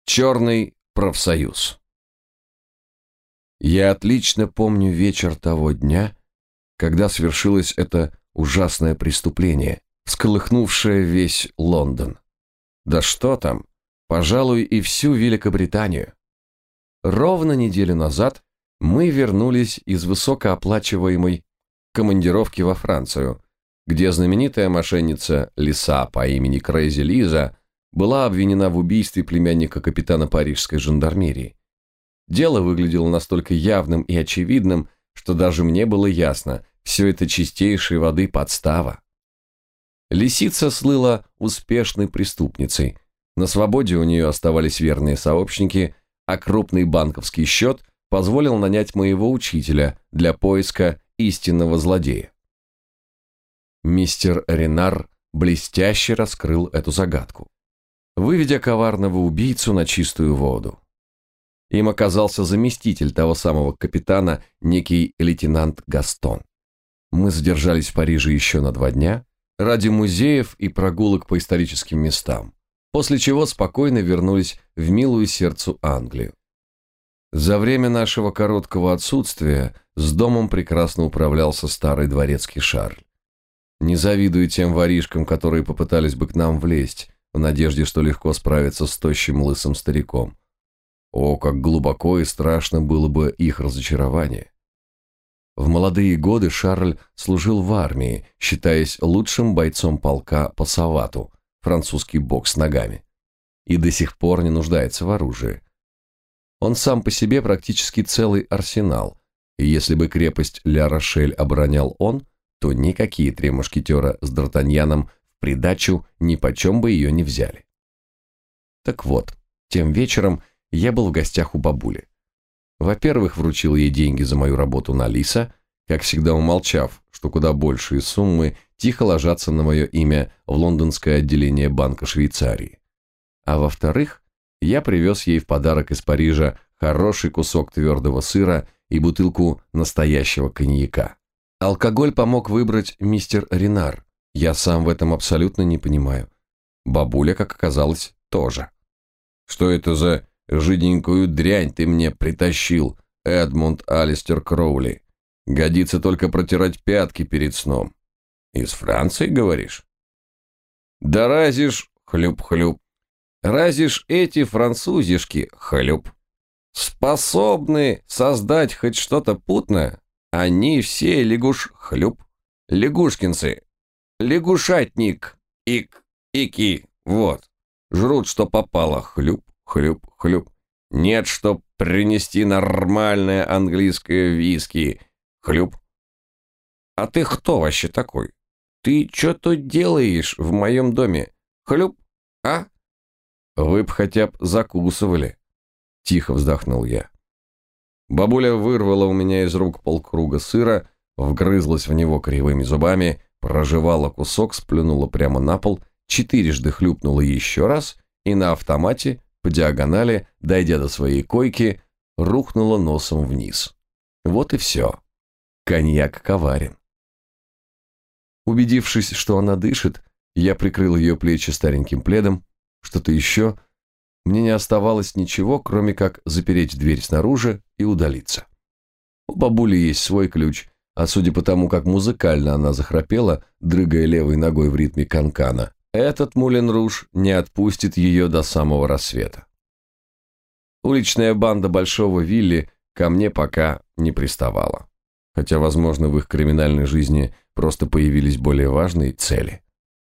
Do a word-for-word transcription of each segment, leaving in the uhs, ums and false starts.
Черный профсоюз. Я отлично помню вечер того дня, когда свершилось это ужасное преступление, всколыхнувшее весь Лондон. Да что там, пожалуй, и всю Великобританию. Ровно неделю назад мы вернулись из высокооплачиваемой командировки во Францию, где знаменитая мошенница Лиса по имени Крейзи Лиза была обвинена в убийстве племянника капитана парижской жандармерии. Дело выглядело настолько явным и очевидным, что даже мне было ясно, все это чистейшей воды подстава. Лисица слыла успешной преступницей, на свободе у нее оставались верные сообщники, а крупный банковский счет позволил нанять моего учителя для поиска истинного злодея. Мистер Ренар блестяще раскрыл эту загадку, выведя коварного убийцу на чистую воду. Им оказался заместитель того самого капитана, некий лейтенант Гастон. Мы задержались в Париже еще на два дня ради музеев и прогулок по историческим местам, после чего спокойно вернулись в милую сердцу Англию. За время нашего короткого отсутствия с домом прекрасно управлялся старый дворецкий Шарль. Не завидую тем воришкам, которые попытались бы к нам влезть, в надежде, что легко справиться с тощим лысым стариком. О, как глубоко и страшно было бы их разочарование. В молодые годы Шарль служил в армии, считаясь лучшим бойцом полка по савату, французский бокс ногами, и до сих пор не нуждается в оружии. Он сам по себе практически целый арсенал, и если бы крепость Ля-Рошель оборонял он, то никакие три мушкетера с Д'Артаньяном в придачу нипочем бы ее не взяли. Так вот, тем вечером я был в гостях у бабули. Во-первых, вручил ей деньги за мою работу на Лиса, как всегда умолчав, что куда большие суммы тихо ложатся на мое имя в лондонское отделение Банка Швейцарии. А во-вторых, я привез ей в подарок из Парижа хороший кусок твердого сыра и бутылку настоящего коньяка. Алкоголь помог выбрать мистер Ренар. Я сам в этом абсолютно не понимаю. Бабуля, как оказалось, тоже. Что это за жиденькую дрянь ты мне притащил, Эдмунд Алистер Кроули? Годится только протирать пятки перед сном. Из Франции, говоришь? Да разишь, хлюп-хлюп. Разишь эти французишки, хлюп, способны создать хоть что-то путное? Они все лягуш, хлюп, лягушкинцы, лягушатник, ик, ики, вот, жрут, что попало, хлюп, хлюп, хлюп. Нет, чтоб принести нормальное английское виски, хлюп. А ты кто вообще такой? Ты что тут делаешь в моем доме, хлюп, а? Вы б хотя б закусывали, тихо вздохнул я. Бабуля вырвала у меня из рук полкруга сыра, вгрызлась в него кривыми зубами, прожевала кусок, сплюнула прямо на пол, четырежды хлюпнула еще раз и на автомате, по диагонали, дойдя до своей койки, рухнула носом вниз. Вот и все. Коньяк коварен. Убедившись, что она дышит, я прикрыл ее плечи стареньким пледом. Что-то еще... Мне не оставалось ничего, кроме как запереть дверь снаружи и удалиться. У бабули есть свой ключ, а судя по тому, как музыкально она захрапела, дрыгая левой ногой в ритме канкана, этот Мулен Руж не отпустит ее до самого рассвета. Уличная банда Большого Вилли ко мне пока не приставала, хотя, возможно, в их криминальной жизни просто появились более важные цели.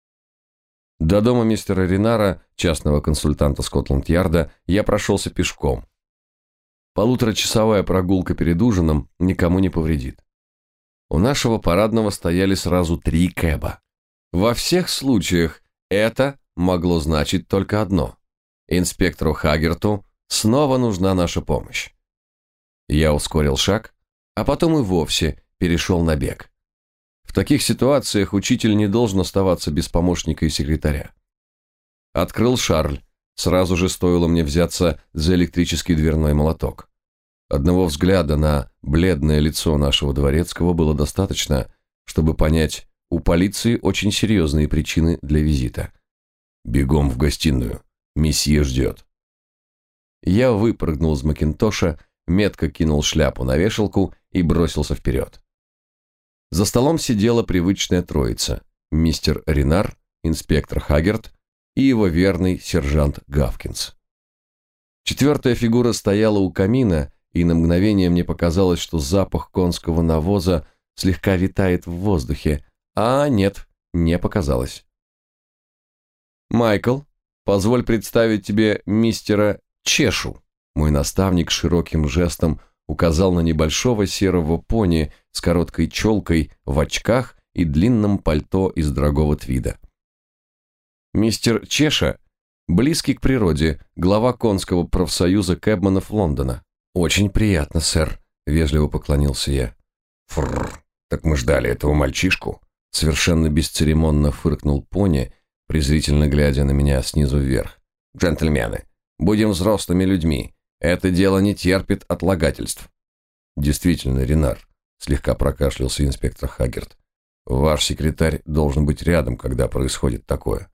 До дома мистера Ренара, частного консультанта Скотланд-Ярда, я прошелся пешком. Полуторачасовая прогулка перед ужином никому не повредит. У нашего парадного стояли сразу три кэба. Во всех случаях это могло значить только одно. Инспектору Хаггерту снова нужна наша помощь. Я ускорил шаг, а потом и вовсе перешел на бег. В таких ситуациях учитель не должен оставаться без помощника и секретаря. Открыл Шарль. Сразу же стоило мне взяться за электрический дверной молоток. Одного взгляда на бледное лицо нашего дворецкого было достаточно, чтобы понять, у полиции очень серьезные причины для визита. Бегом в гостиную. Месье ждет. Я выпрыгнул из Макинтоша, метко кинул шляпу на вешалку и бросился вперед. За столом сидела привычная троица: мистер Ренар, инспектор Хаггерт и его верный сержант Гавкинс. Четвертая фигура стояла у камина, и на мгновение мне показалось, что запах конского навоза слегка витает в воздухе, а нет, не показалось. «Майкл, позволь представить тебе мистера Чешу». Мой наставник широким жестом указал на небольшого серого пони с короткой челкой, в очках и длинном пальто из дорогого твида. Мистер Чеша близкий к природе, глава конского профсоюза кэбманов Лондона. «Очень приятно, сэр», — вежливо поклонился я. «Фрррр, так мы ждали этого мальчишку?» Совершенно бесцеремонно фыркнул пони, презрительно глядя на меня снизу вверх. «Джентльмены, будем взрослыми людьми. Это дело не терпит отлагательств». «Действительно, Ренар», — слегка прокашлялся инспектор Хаггерт, «ваш секретарь должен быть рядом, когда происходит такое».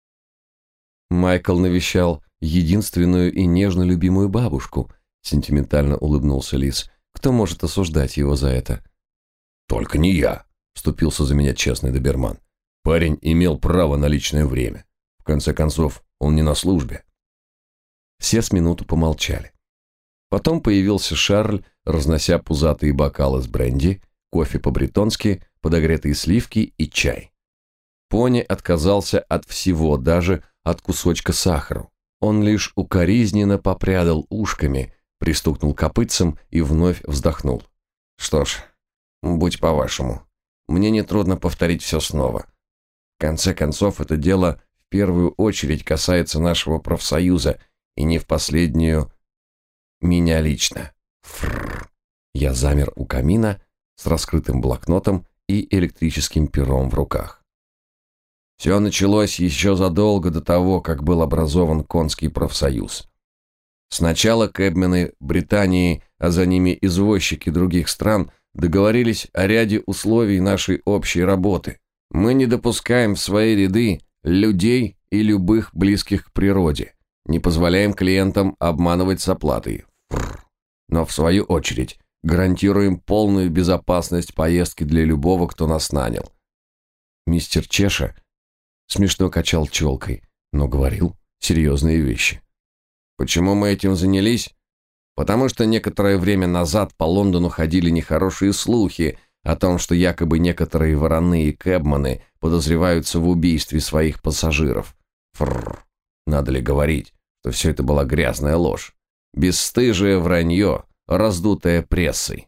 Майкл навещал единственную и нежно любимую бабушку, сентиментально улыбнулся Лис. Кто может осуждать его за это? «Только не я», — вступился за меня честный доберман. «Парень имел право на личное время. В конце концов, он не на службе». Все с минуту помолчали. Потом появился Шарль, разнося пузатые бокалы с бренди, кофе по-бретонски, подогретые сливки и чай. Пони отказался от всего, даже от кусочка сахара. Он лишь укоризненно попрядал ушками, пристукнул копытцем и вновь вздохнул. «Что ж, будь по-вашему. Мне нетрудно повторить все снова. В конце концов, это дело в первую очередь касается нашего профсоюза, и не в последнюю меня лично». Фрррр. Я замер у камина с раскрытым блокнотом и электрическим пером в руках. Все началось еще задолго до того, как был образован конский профсоюз. Сначала кэбмены Британии, а за ними извозчики других стран договорились о ряде условий нашей общей работы. Мы не допускаем в свои ряды людей и любых близких к природе, не позволяем клиентам обманывать с оплатой. Но в свою очередь гарантируем полную безопасность поездки для любого, кто нас нанял. Мистер Чеша смешно качал челкой, но говорил серьезные вещи. Почему мы этим занялись? Потому что некоторое время назад по Лондону ходили нехорошие слухи о том, что якобы некоторые вороные кэбманы подозреваются в убийстве своих пассажиров. Фрррр. Надо ли говорить, что все это была грязная ложь? Бесстыжее вранье, раздутое прессой.